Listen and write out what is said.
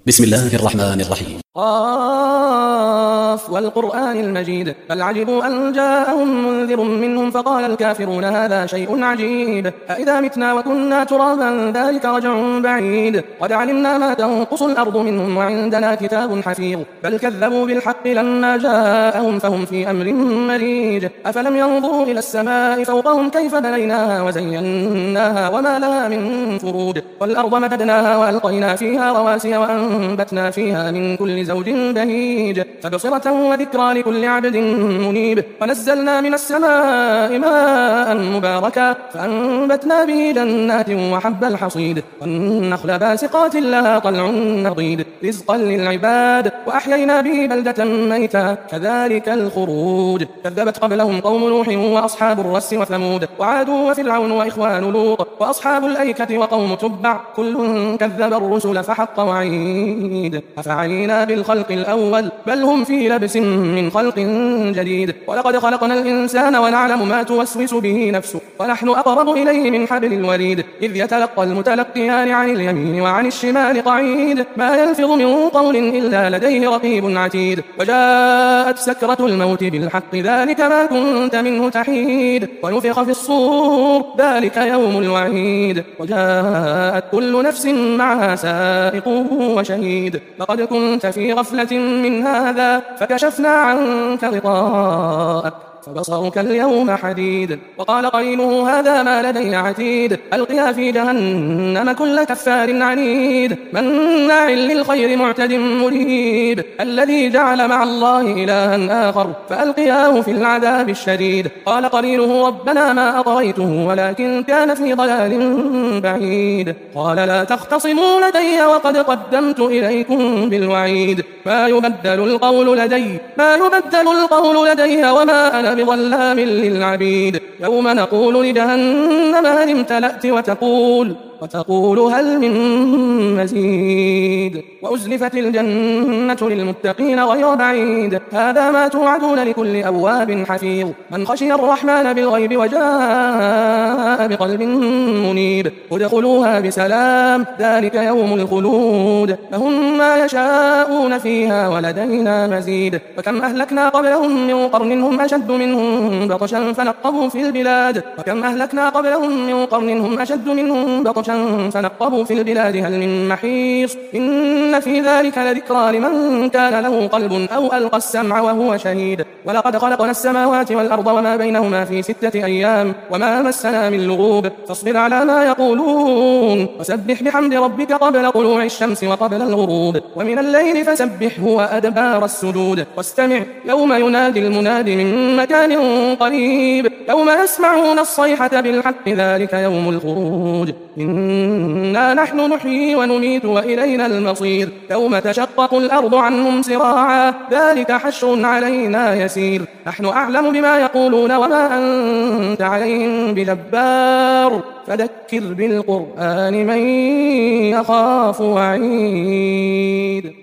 بسم الله الرحمن الرحيم. قاف والقرآن المجيد بل عجبوا أن جاءهم منذر منهم فقال الكافرون هذا شيء عجيب أإذا متنا وكنا ترابا ذلك رجع بعيد قد علمنا ما تنقص الأرض منهم وعندنا كتاب حفيظ بل كذبوا بالحق لما جاءهم فهم في أمر مريج أفلم ينظروا إلى السماء فوقهم كيف بنيناها وزيناها وما لها من فروج والأرض مددناها وألقينا فيها رواسي وأنبتنا فيها من كل زوج بهيج تبصرة وذكرى لكل عبد منيب ونزلنا من السماء ماء مباركا فأنبتنا به جنات وحب الحصيد والنخل باسقات لها طلع نضيد رزقا للعباد وأحيينا به بلدة ميتا كذلك الخروج كذبت قبلهم قوم نوح وأصحاب الرس وثمود وعاد وفرعون وإخوان لوط وأصحاب الأيكة وقوم تبع كل كذب الرسل فحق وعيد أفعينا بالخلق الأول بل هم في لبس من خلق جديد ولقد خلقنا الإنسان ونعلم ما توسوس به نفسه ونحن أقرب إليه من حبل الوريد إذ يتلقى المتلقيان عن اليمين وعن الشمال قعيد ما يلفظ من قول إلا لديه رقيب عتيد وجاءت سكرة الموت بالحق ذلك ما كنت منه تحيد ونفخ في الصور ذلك يوم الوعيد وجاءت كل نفس معها سائق وشهيد لقد كنت في غفلة من هذا فكشفنا عنك غطاءك فبصرك اليوم حديد وقال قرينه هذا ما لدي عتيد ألقيا في جهنم كل كفار عنيد مناع للخير معتد مريب الذي جعل مع الله إلها آخر فألقياه في العذاب الشديد قال قرينه ربنا ما أطغيته ولكن كان في ضلال بعيد قال لا تختصموا لدي وقد قدمت إليكم بالوعيد ما يبدل القول لدي وما أنا بظلام للعبيد يوم نقول لجهنم هل امتلأت وتقول هل من مزيد وأزلفت الجنة للمتقين غير بعيد هذا ما توعدون لكل أواب حفيظ من خشي الرحمن بالغيب وجاء بقلب منيب ادخلوها بسلام ذلك يوم الخلود لهم ما يشاءون فيها ولدينا مزيد وكم أهلكنا قبلهم من قرن هم أشد منهم بطشا فنقبوا في البلاد هل من محيص إن في ذلك لذكرى لمن كان له قلب أو ألقى السمع وهو شهيد ولقد خلقنا السماوات والأرض وما بينهما في 6 أيام وما مسنا من لغوب فاصبر على ما يقولون وسبح بحمد ربك قبل طلوع الشمس وقبل الغروب ومن الليل فسبحه وأدبار السجود واستمع يوم ينادي المناد من مكان قريب يوم يسمعون الصيحة بالحق ذلك يوم الخروج إنا نحن نحيي ونميت وإلينا المصير يوم تشقق الأرض عنهم سراعا ذلك حشر علينا يسير نحن أعلم بما يقولون وما أنت عليهم بجبار فذكر بالقرآن من يخاف وعيد